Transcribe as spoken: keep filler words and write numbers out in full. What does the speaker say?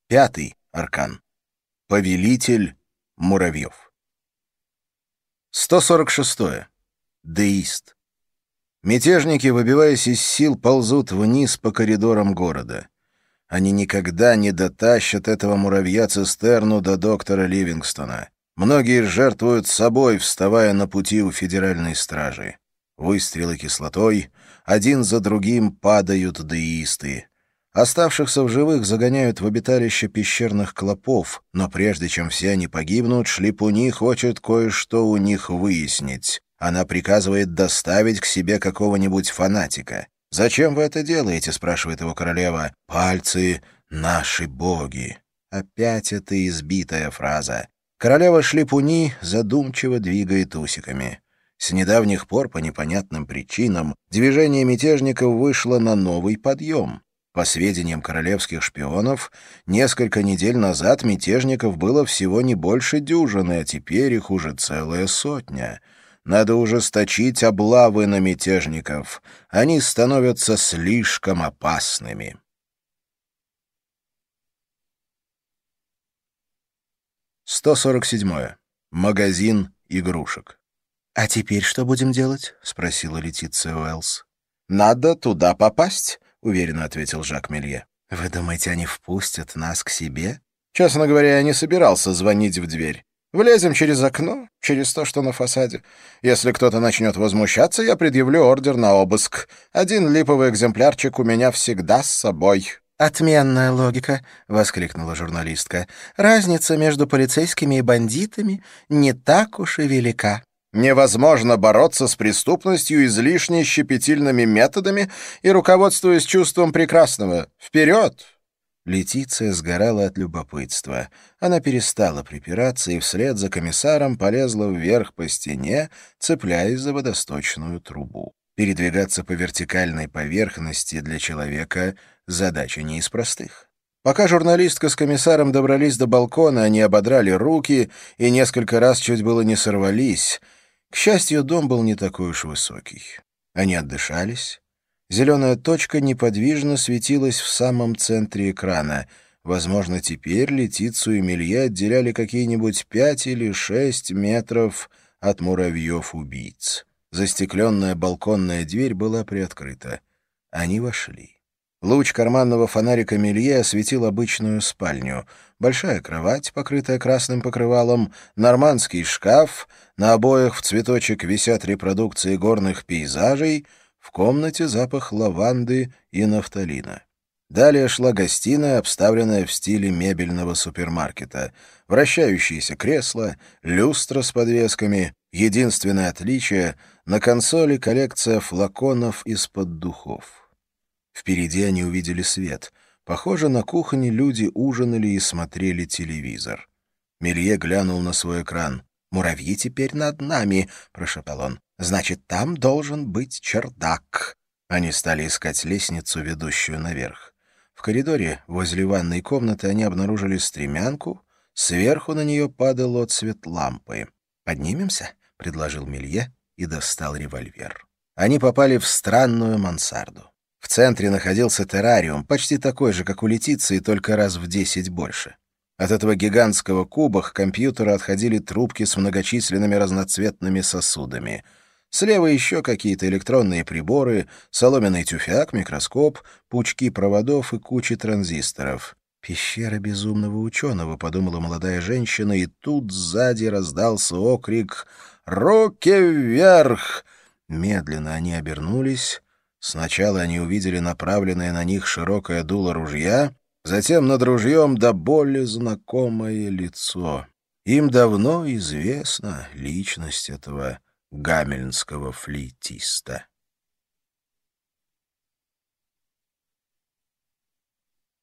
Пятый аркан. Повелитель муравьев. сто сорок шестое. Деист. Мятежники, выбиваясь из сил, ползут вниз по коридорам города. Они никогда не дотащат этого муравья-цистерну до доктора Ливингстона. Многие жертвуют собой, вставая на пути у федеральной стражи. Выстрелы кислотой, один за другим падают деисты. Оставшихся в живых загоняют в обиталище пещерных клопов, но прежде чем все они погибнут, Шлипуни хочет кое-что у них выяснить. Она приказывает доставить к себе какого-нибудь фанатика. «Зачем вы это делаете?» — спрашивает его королева. «Пальцы — наши боги». Опять эта избитая фраза. Королева Шлипуни задумчиво двигает усиками. С недавних пор, по непонятным причинам, движение мятежников вышло на новый подъем. По сведениям королевских шпионов, несколько недель назад мятежников было всего не больше дюжины, а теперь их уже целая сотня. Надо ужесточить облавы на мятежников. Они становятся слишком опасными. сто сорок седьмое. Магазин игрушек. «А теперь что будем делать?» — спросила Летиция Уэллс. «Надо туда попасть», — уверенно ответил Жак Мелье. «Вы думаете, они впустят нас к себе?» «Честно говоря, я не собирался звонить в дверь. Влезем через окно, через то, что на фасаде. Если кто-то начнет возмущаться, я предъявлю ордер на обыск. Один липовый экземплярчик у меня всегда с собой». «Отменная логика», — воскликнула журналистка. «Разница между полицейскими и бандитами не так уж и велика». «Невозможно бороться с преступностью излишне щепетильными методами и руководствуясь чувством прекрасного. Вперед!» Летиция сгорала от любопытства. Она перестала припираться и вслед за комиссаром полезла вверх по стене, цепляясь за водосточную трубу. Передвигаться по вертикальной поверхности для человека — задача не из простых. Пока журналистка с комиссаром добрались до балкона, они ободрали руки и несколько раз чуть было не сорвались. К счастью, дом был не такой уж высокий. Они отдышались. Зеленая точка неподвижно светилась в самом центре экрана. Возможно, теперь Летицию и Мелье отделяли какие-нибудь пять или шесть метров от муравьев-убийц. Застекленная балконная дверь была приоткрыта. Они вошли. Луч карманного фонарика Мелье осветил обычную спальню. Большая кровать, покрытая красным покрывалом, нормандский шкаф, на обоях в цветочек висят репродукции горных пейзажей, в комнате запах лаванды и нафталина. Далее шла гостиная, обставленная в стиле мебельного супермаркета. Вращающиеся кресла, люстра с подвесками. Единственное отличие — на консоли коллекция флаконов из-под духов. Впереди они увидели свет. Похоже, на кухне люди ужинали и смотрели телевизор. Мелье глянул на свой экран. «Муравьи теперь над нами», — прошептал он. «Значит, там должен быть чердак». Они стали искать лестницу, ведущую наверх. В коридоре, возле ванной комнаты, они обнаружили стремянку. Сверху на нее падал отсвет лампы. «Поднимемся?» — предложил Мелье и достал револьвер. Они попали в странную мансарду. В центре находился террариум, почти такой же, как у Летиции, только раз в десять больше. От этого гигантского куба к компьютеру отходили трубки с многочисленными разноцветными сосудами. Слева еще какие-то электронные приборы, соломенный тюфяк, микроскоп, пучки проводов и кучи транзисторов. «Пещера безумного ученого», — подумала молодая женщина, и тут сзади раздался окрик «Руки вверх!». Медленно они обернулись. Сначала они увидели направленное на них широкое дуло ружья, затем над ружьем до боли знакомое лицо. Им давно известна личность этого гамельнского флейтиста.